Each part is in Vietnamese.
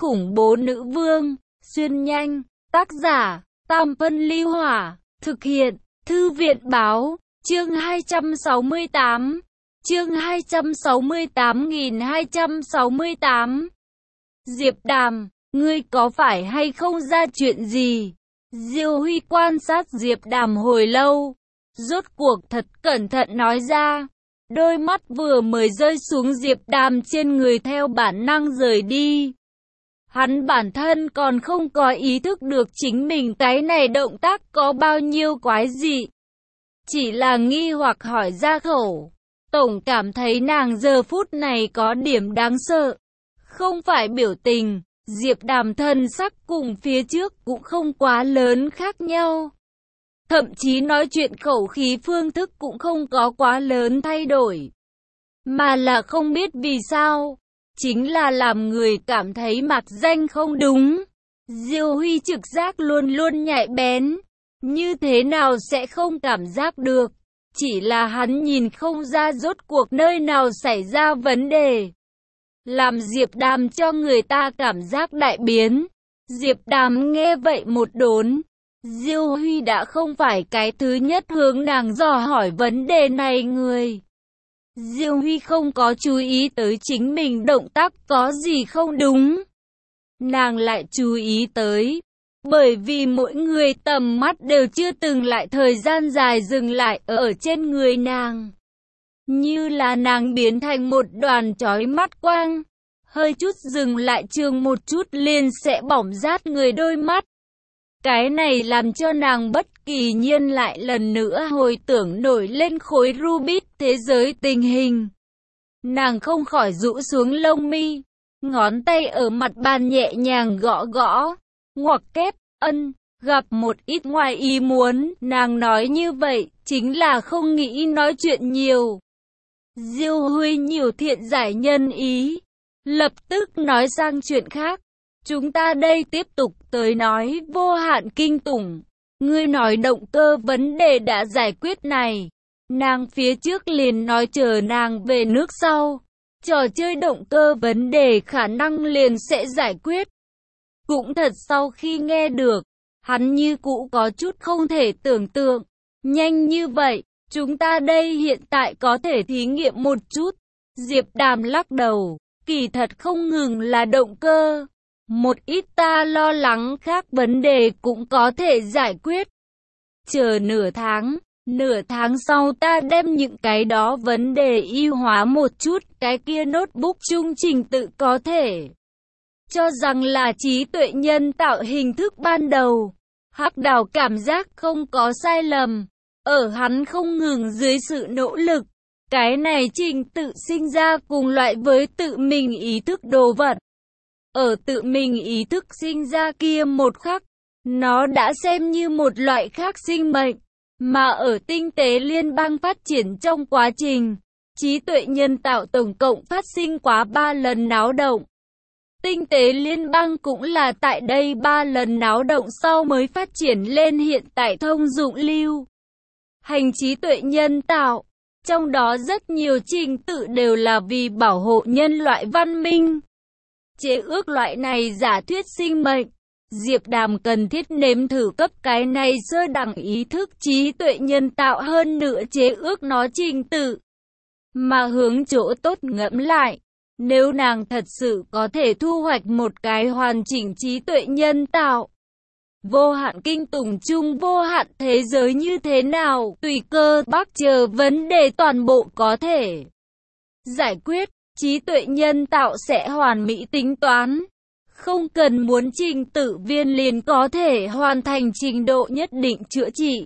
khủng bố nữ vương, xuyên nhanh, tác giả, Tam Phân Ly Hỏa, thực hiện, Thư viện Báo, chương 268, chương 268.268. Diệp Đàm, ngươi có phải hay không ra chuyện gì? Diêu Huy quan sát Diệp Đàm hồi lâu, rốt cuộc thật cẩn thận nói ra. Đôi mắt vừa mới rơi xuống Diệp Đàm trên người theo bản năng rời đi. Hắn bản thân còn không có ý thức được chính mình cái này động tác có bao nhiêu quái dị. Chỉ là nghi hoặc hỏi ra khẩu. Tổng cảm thấy nàng giờ phút này có điểm đáng sợ. Không phải biểu tình, Diệp Đàm thân sắc cùng phía trước cũng không quá lớn khác nhau. Thậm chí nói chuyện khẩu khí phương thức cũng không có quá lớn thay đổi. Mà là không biết vì sao, chính là làm người cảm thấy mạc danh không đúng. Diêu Huy trực giác luôn luôn nhạy bén, như thế nào sẽ không cảm giác được. Chỉ là hắn nhìn không ra rốt cuộc nơi nào xảy ra vấn đề. Làm Diệp Đàm cho người ta cảm giác đại biến. Diệp Đàm nghe vậy một đốn. Diêu Huy đã không phải cái thứ nhất hướng nàng dò hỏi vấn đề này người. Diêu Huy không có chú ý tới chính mình động tác có gì không đúng. Nàng lại chú ý tới. Bởi vì mỗi người tầm mắt đều chưa từng lại thời gian dài dừng lại ở trên người nàng. Như là nàng biến thành một đoàn chói mắt quang. Hơi chút dừng lại trường một chút liền sẽ bỏng rát người đôi mắt. Cái này làm cho nàng bất kỳ nhiên lại lần nữa hồi tưởng nổi lên khối Rubik thế giới tình hình. Nàng không khỏi rũ xuống lông mi, ngón tay ở mặt bàn nhẹ nhàng gõ gõ, ngoặc kép, gặp một ít ngoài ý muốn, nàng nói như vậy, chính là không nghĩ nói chuyện nhiều. Diêu Huy nhiều thiện giải nhân ý, lập tức nói sang chuyện khác. Chúng ta đây tiếp tục tới nói Vô Hạn Kinh Tủng. Ngươi nói động cơ vấn đề đã giải quyết này. Nàng phía trước liền nói chờ nàng về nước sau. Trò chơi động cơ vấn đề khả năng liền sẽ giải quyết. Cũng thật sau khi nghe được, hắn như cũ có chút không thể tưởng tượng. Nhanh như vậy, chúng ta đây hiện tại có thể thí nghiệm một chút. Diệp Đàm lắc đầu, kỳ thật không ngừng là động cơ. Một ít ta lo lắng khác vấn đề cũng có thể giải quyết. Chờ nửa tháng sau ta đem những cái đó vấn đề ưu hóa một chút, cái kia notebook trung trình tự có thể cho rằng là trí tuệ nhân tạo hình thức ban đầu. Hắc Đào cảm giác không có sai lầm, ở hắn không ngừng dưới sự nỗ lực, cái này trình tự sinh ra cùng loại với tự mình ý thức đồ vật. Ở tự mình ý thức sinh ra kia một khắc, nó đã xem như một loại khác sinh mệnh, mà ở tinh tế liên bang phát triển trong quá trình, trí tuệ nhân tạo tổng cộng phát sinh quá 3 lần náo động. Tinh tế liên bang cũng là tại đây 3 lần náo động sau mới phát triển lên hiện tại thông dụng lưu hành trí tuệ nhân tạo, trong đó rất nhiều trình tự đều là vì bảo hộ nhân loại văn minh. Chế ước loại này giả thuyết sinh mệnh, Diệp Đàm cần thiết nếm thử cấp cái này sơ đẳng ý thức trí tuệ nhân tạo hơn nữa chế ước nó trình tự. Mà hướng chỗ tốt ngẫm lại, nếu nàng thật sự có thể thu hoạch một cái hoàn chỉnh trí tuệ nhân tạo, Vô Hạn Kinh Tủng chung vô hạn thế giới như thế nào, tùy cơ bắc chờ vấn đề toàn bộ có thể giải quyết. Trí tuệ nhân tạo sẽ hoàn mỹ tính toán, không cần muốn trình tự viên liền có thể hoàn thành trình độ nhất định chữa trị.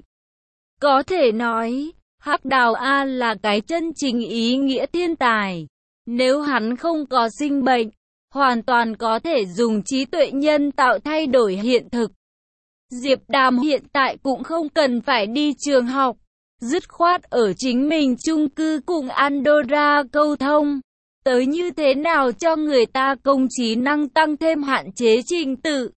Có thể nói, Hắc Đào A là cái chân chính ý nghĩa thiên tài. Nếu hắn không có sinh bệnh, hoàn toàn có thể dùng trí tuệ nhân tạo thay đổi hiện thực. Diệp Đàm hiện tại cũng không cần phải đi trường học, dứt khoát ở chính mình chung cư cùng Andorra câu thông. Tới như thế nào cho người ta công trí năng tăng thêm hạn chế trình tự.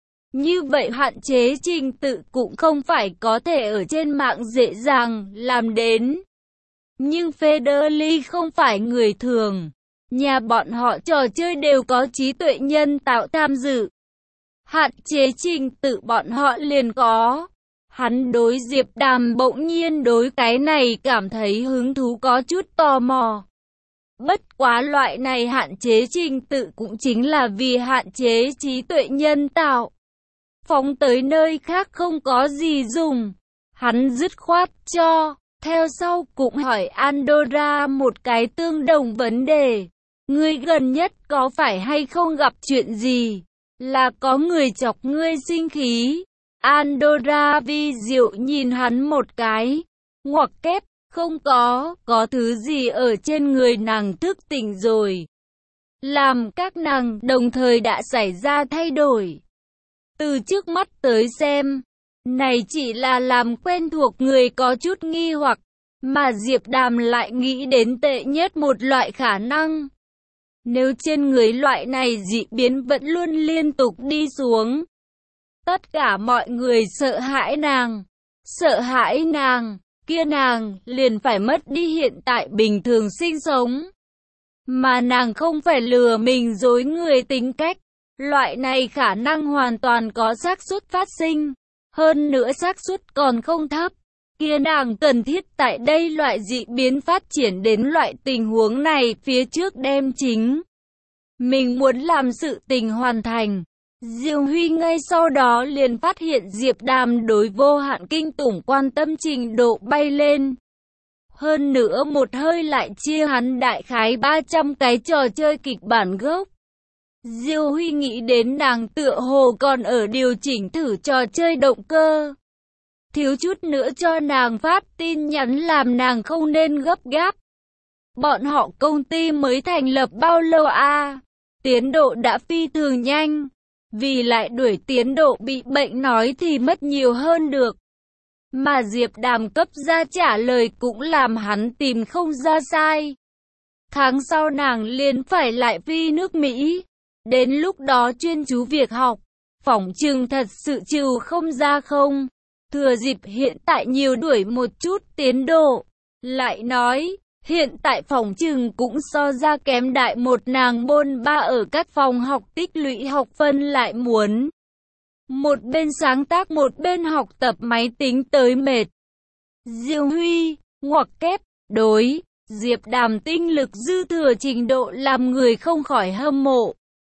Như vậy hạn chế trình tự cũng không phải có thể ở trên mạng dễ dàng làm đến. Nhưng Federly không phải người thường. Nhà bọn họ trò chơi đều có trí tuệ nhân tạo tham dự. Hạn chế trình tự bọn họ liền có. Hắn đối Diệp Đàm bỗng nhiên đối cái này cảm thấy hứng thú, có chút tò mò. Bất quá loại này hạn chế trình tự cũng chính là vì hạn chế trí tuệ nhân tạo. Phóng tới nơi khác không có gì dùng. Hắn dứt khoát cho. Theo sau cũng hỏi Andorra một cái tương đồng vấn đề. Ngươi gần nhất có phải hay không gặp chuyện gì? Là có người chọc ngươi sinh khí? Andorra vi diệu nhìn hắn một cái. Ngoặc kép, không có thứ gì ở trên người nàng thức tỉnh rồi. Làm các nàng đồng thời đã xảy ra thay đổi. Từ trước mắt tới xem, này chỉ là làm quen thuộc người có chút nghi hoặc, mà Diệp Đàm lại nghĩ đến tệ nhất một loại khả năng. Nếu trên người loại này dị biến vẫn luôn liên tục đi xuống, tất cả mọi người sợ hãi nàng, kia nàng liền phải mất đi hiện tại bình thường sinh sống. Mà nàng không phải lừa mình dối người tính cách, loại này khả năng hoàn toàn có xác suất phát sinh, hơn nữa xác suất còn không thấp. Kia nàng cần thiết tại đây loại dị biến phát triển đến loại tình huống này phía trước đem chính mình muốn làm sự tình hoàn thành. Diêu Huy ngay sau đó liền phát hiện Diệp Đàm đối vô hạn kinh tủng quan tâm trình độ bay lên. Hơn nữa một hơi lại chia hắn đại khái 300 cái trò chơi kịch bản gốc. Diêu Huy nghĩ đến nàng tựa hồ còn ở điều chỉnh thử trò chơi động cơ. Thiếu chút nữa cho nàng phát tin nhắn làm nàng không nên gấp gáp. Bọn họ công ty mới thành lập bao lâu à? Tiến độ đã phi thường nhanh. Vì lại đuổi tiến độ bị bệnh nói thì mất nhiều hơn được. Mà Diệp Đàm cấp ra trả lời cũng làm hắn tìm không ra sai. Tháng sau nàng liền phải lại phi nước Mỹ. Đến lúc đó chuyên chú việc học. Phỏng chừng thật sự trừ không ra không. Thừa dịp hiện tại nhiều đuổi một chút tiến độ. Lại nói, hiện tại phỏng chừng cũng so ra kém đại một nàng bôn ba ở các phòng học tích lũy học phân lại muốn. Một bên sáng tác một bên học tập máy tính tới mệt. Diêu Huy, ngoặc kép, đối, Diệp Đàm tinh lực dư thừa trình độ làm người không khỏi hâm mộ.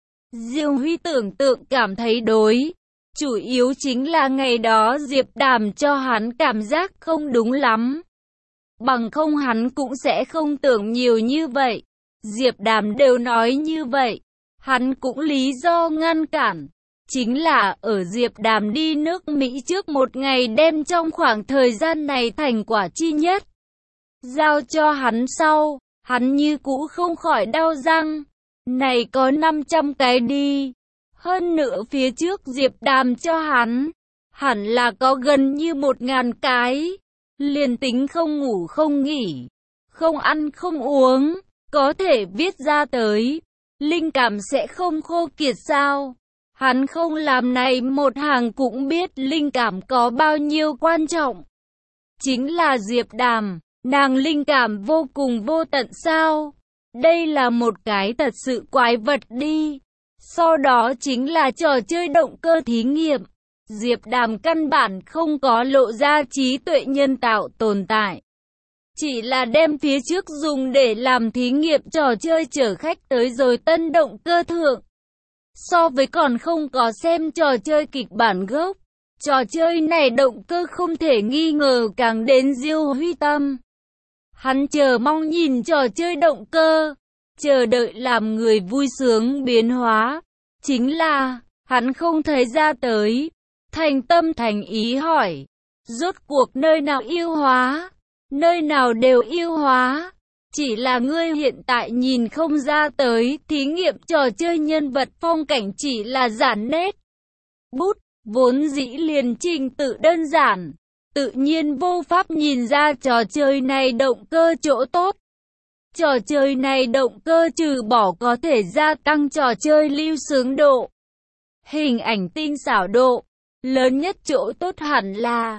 Diêu Huy tưởng tượng cảm thấy đối. Chủ yếu chính là ngày đó Diệp Đàm cho hắn cảm giác không đúng lắm. Bằng không hắn cũng sẽ không tưởng nhiều như vậy. Diệp Đàm đều nói như vậy. Hắn cũng lý do ngăn cản. Chính là ở Diệp Đàm đi nước Mỹ trước một ngày đem trong khoảng thời gian này thành quả chi nhất. Giao cho hắn sau, hắn như cũ không khỏi đau răng. Này có 500 cái đi. Hơn nữa phía trước Diệp Đàm cho hắn, hẳn là có gần như 1000 cái. Liền tính không ngủ không nghỉ, không ăn không uống, có thể viết ra tới. Linh cảm sẽ không khô kiệt sao? Hắn không làm này một hàng cũng biết linh cảm có bao nhiêu quan trọng. Chính là Diệp Đàm, nàng linh cảm vô cùng vô tận sao? Đây là một cái thật sự quái vật đi. Sau đó chính là trò chơi động cơ thí nghiệm. Diệp Đàm căn bản không có lộ ra trí tuệ nhân tạo tồn tại. Chỉ là đem phía trước dùng để làm thí nghiệm trò chơi chở khách tới rồi tân động cơ thượng. So với còn không có xem trò chơi kịch bản gốc, trò chơi này động cơ không thể nghi ngờ càng đến Diêu Huy tâm. Hắn chờ mong nhìn trò chơi động cơ, chờ đợi làm người vui sướng biến hóa. Chính là, hắn không thấy ra tới. Thành tâm thành ý hỏi, rốt cuộc nơi nào yêu hóa, nơi nào đều yêu hóa. Chỉ là ngươi hiện tại nhìn không ra tới, thí nghiệm trò chơi nhân vật phong cảnh chỉ là giản nét. Bút, vốn dĩ liền trình tự đơn giản, tự nhiên vô pháp nhìn ra trò chơi này động cơ chỗ tốt. Trò chơi này động cơ trừ bỏ có thể gia tăng trò chơi lưu sướng độ, hình ảnh tinh xảo độ. Lớn nhất chỗ tốt hẳn là,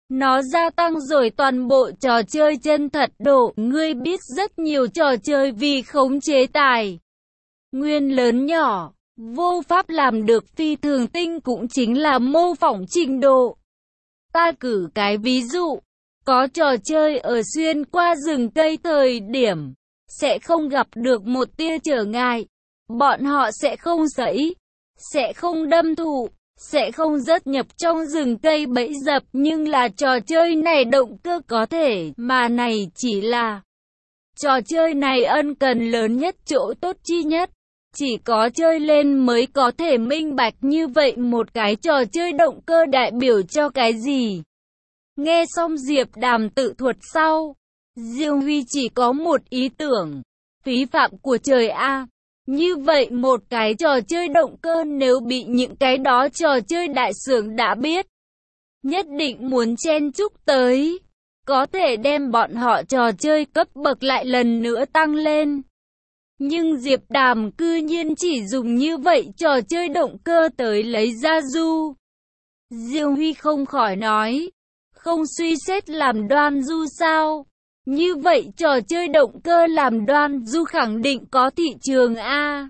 Nó gia tăng rồi toàn bộ trò chơi chân thật độ. Ngươi biết rất nhiều trò chơi vì khống chế tài nguyên lớn nhỏ, vô pháp làm được phi thường tinh cũng chính là mô phỏng trình độ. Ta cử cái ví dụ, có trò chơi ở xuyên qua rừng cây thời điểm, sẽ không gặp được một tia trở ngại. Bọn họ sẽ không giẫy, sẽ không đâm thụ, sẽ không rớt nhập trong rừng cây bẫy dập, nhưng là trò chơi này động cơ có thể, mà này chỉ là trò chơi này ân cần lớn nhất chỗ tốt chi nhất. Chỉ có chơi lên mới có thể minh bạch như vậy một cái trò chơi động cơ đại biểu cho cái gì. Nghe xong Diệp Đàm tự thuật sau, Diêu Huy chỉ có một ý tưởng, phí phạm của trời a. Như vậy một cái trò chơi động cơ nếu bị những cái đó trò chơi đại xưởng đã biết, nhất định muốn chen chúc tới, có thể đem bọn họ trò chơi cấp bậc lại lần nữa tăng lên. Nhưng Diệp Đàm cư nhiên chỉ dùng như vậy trò chơi động cơ tới lấy ra du. Diêu Huy không khỏi nói, không suy xét làm Đoan Du sao? Như vậy trò chơi động cơ làm Đoan Du khẳng định có thị trường a.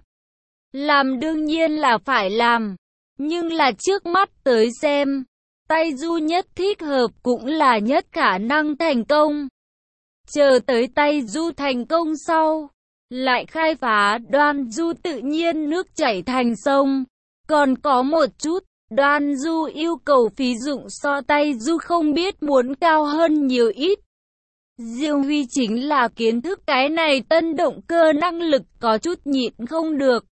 Làm đương nhiên là phải làm, nhưng là trước mắt tới xem, tay Du nhất thích hợp cũng là nhất khả năng thành công. Chờ tới tay Du thành công sau, lại khai phá Đoan Du tự nhiên nước chảy thành sông. Còn có một chút, Đoan Du yêu cầu phí dụng so tay Du không biết muốn cao hơn nhiều ít. Diêu Huy chính là kiến thức cái này tân động cơ năng lực có chút nhịn không được.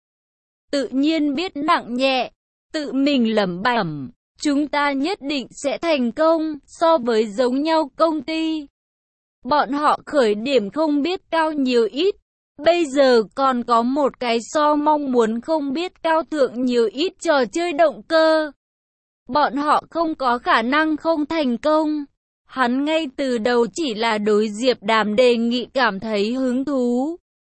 Tự nhiên biết nặng nhẹ, tự mình lẩm bẩm, chúng ta nhất định sẽ thành công so với giống nhau công ty. Bọn họ khởi điểm không biết cao nhiều ít. Bây giờ còn có một cái so mong muốn không biết cao thượng nhiều ít trò chơi động cơ. Bọn họ không có khả năng không thành công. Hắn ngay từ đầu chỉ là đối Diệp Đàm đề nghị cảm thấy hứng thú.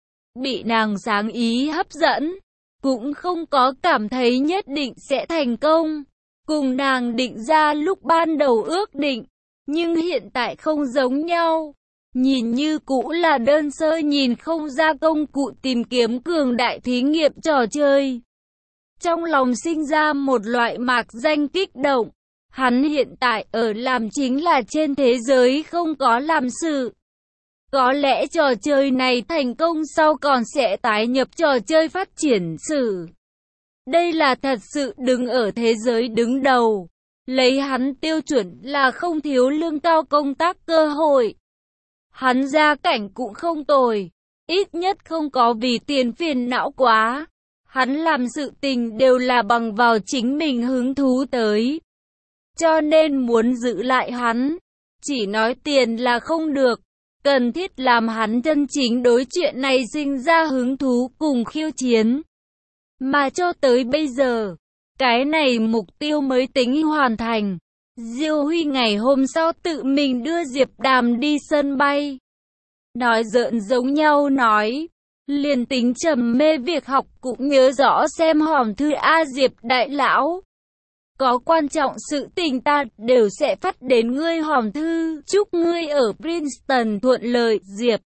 Bị nàng sáng ý hấp dẫn. Cũng không có cảm thấy nhất định sẽ thành công. Cùng nàng định ra lúc ban đầu ước định. Nhưng hiện tại không giống nhau. Nhìn như cũ là đơn sơ nhìn không ra công cụ tìm kiếm cường đại thí nghiệm trò chơi. Trong lòng sinh ra một loại mạc danh kích động. Hắn hiện tại ở làm chính là trên thế giới không có làm sự. Có lẽ trò chơi này thành công sau còn sẽ tái nhập trò chơi phát triển sử. Đây là thật sự đứng ở thế giới đứng đầu. Lấy hắn tiêu chuẩn là không thiếu lương cao công tác cơ hội. Hắn gia cảnh cũng không tồi, ít nhất không có vì tiền phiền não quá. Hắn làm sự tình đều là bằng vào chính mình hứng thú tới. Cho nên muốn giữ lại hắn, chỉ nói tiền là không được. Cần thiết làm hắn chân chính đối chuyện này sinh ra hứng thú cùng khiêu chiến. Mà cho tới bây giờ, cái này mục tiêu mới tính hoàn thành. Diêu Huy ngày hôm sau tự mình đưa Diệp Đàm đi sân bay. Nói giỡn giống nhau nói, liền tính trầm mê việc học cũng nhớ rõ xem hòm thư A Diệp đại lão. Có quan trọng sự tình ta đều sẽ phát đến ngươi hòm thư, chúc ngươi ở Princeton thuận lợi. Diệp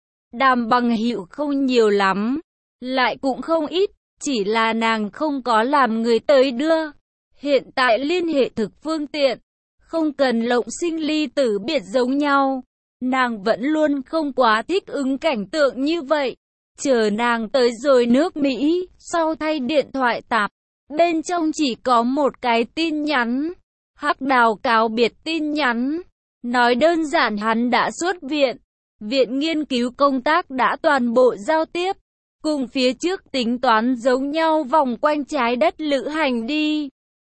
Đàm bằng hữu không nhiều lắm, lại cũng không ít, chỉ là nàng không có làm người tới đưa. Hiện tại liên hệ thực phương tiện, không cần lộng sinh ly tử biệt giống nhau. Nàng vẫn luôn không quá thích ứng cảnh tượng như vậy. Chờ nàng tới rồi nước Mỹ, sau thay điện thoại tạp, bên trong chỉ có một cái tin nhắn. Hắc Đào cáo biệt tin nhắn. Nói đơn giản hắn đã xuất viện. Viện nghiên cứu công tác đã toàn bộ giao tiếp. Cùng phía trước tính toán giống nhau vòng quanh trái đất lữ hành đi.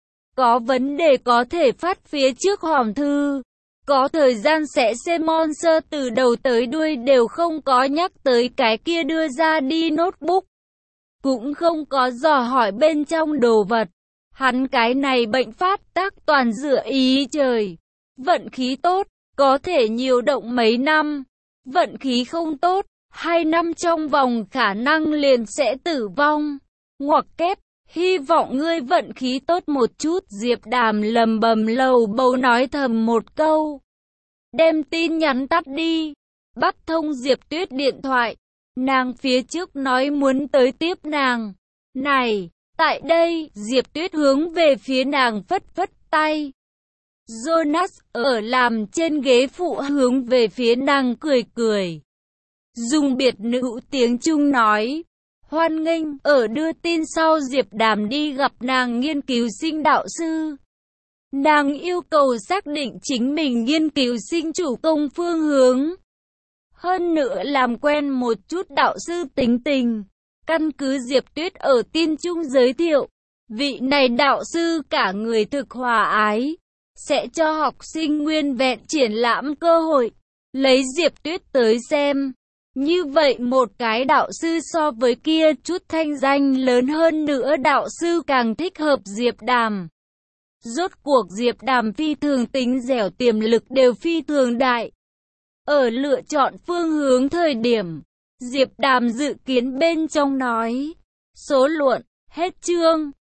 Có vấn đề có thể phát phía trước hòm thư. Có thời gian sẽ xem Monster từ đầu tới đuôi đều không có nhắc tới cái kia đưa ra đi notebook. Cũng không có dò hỏi bên trong đồ vật. Hắn cái này bệnh phát tác toàn dựa ý trời. Vận khí tốt, có thể nhiều động mấy năm. Vận khí không tốt, 2 năm trong vòng khả năng liền sẽ tử vong. Ngoặc kép, Hy vọng ngươi vận khí tốt một chút. Diệp Đàm lầm bầm lầu bầu nói thầm một câu. Đem tin nhắn tắt đi. Bắt thông Diệp Tuyết điện thoại. Nàng phía trước nói muốn tới tiếp nàng. Này, tại đây, Diệp Tuyết hướng về phía nàng phất phất tay. Jonas ở làm trên ghế phụ hướng về phía nàng cười cười. Dùng biệt ngữ tiếng Trung nói. Hoan nghênh, ở đưa tin sau Diệp Đàm đi gặp nàng nghiên cứu sinh đạo sư. Nàng yêu cầu xác định chính mình nghiên cứu sinh chủ công phương hướng. Hơn nữa làm quen một chút đạo sư tính tình. Căn cứ Diệp Tuyết ở tin Trung giới thiệu, vị này đạo sư cả người thực hòa ái, sẽ cho học sinh nguyên vẹn triển lãm cơ hội. Lấy Diệp Tuyết tới xem. Như vậy một cái đạo sư so với kia chút thanh danh lớn hơn nữa đạo sư càng thích hợp Diệp Đàm. Rốt cuộc Diệp Đàm phi thường tính dẻo tiềm lực đều phi thường đại. Ở lựa chọn phương hướng thời điểm, Diệp Đàm dự kiến bên trong nói. Số luận, hết chương.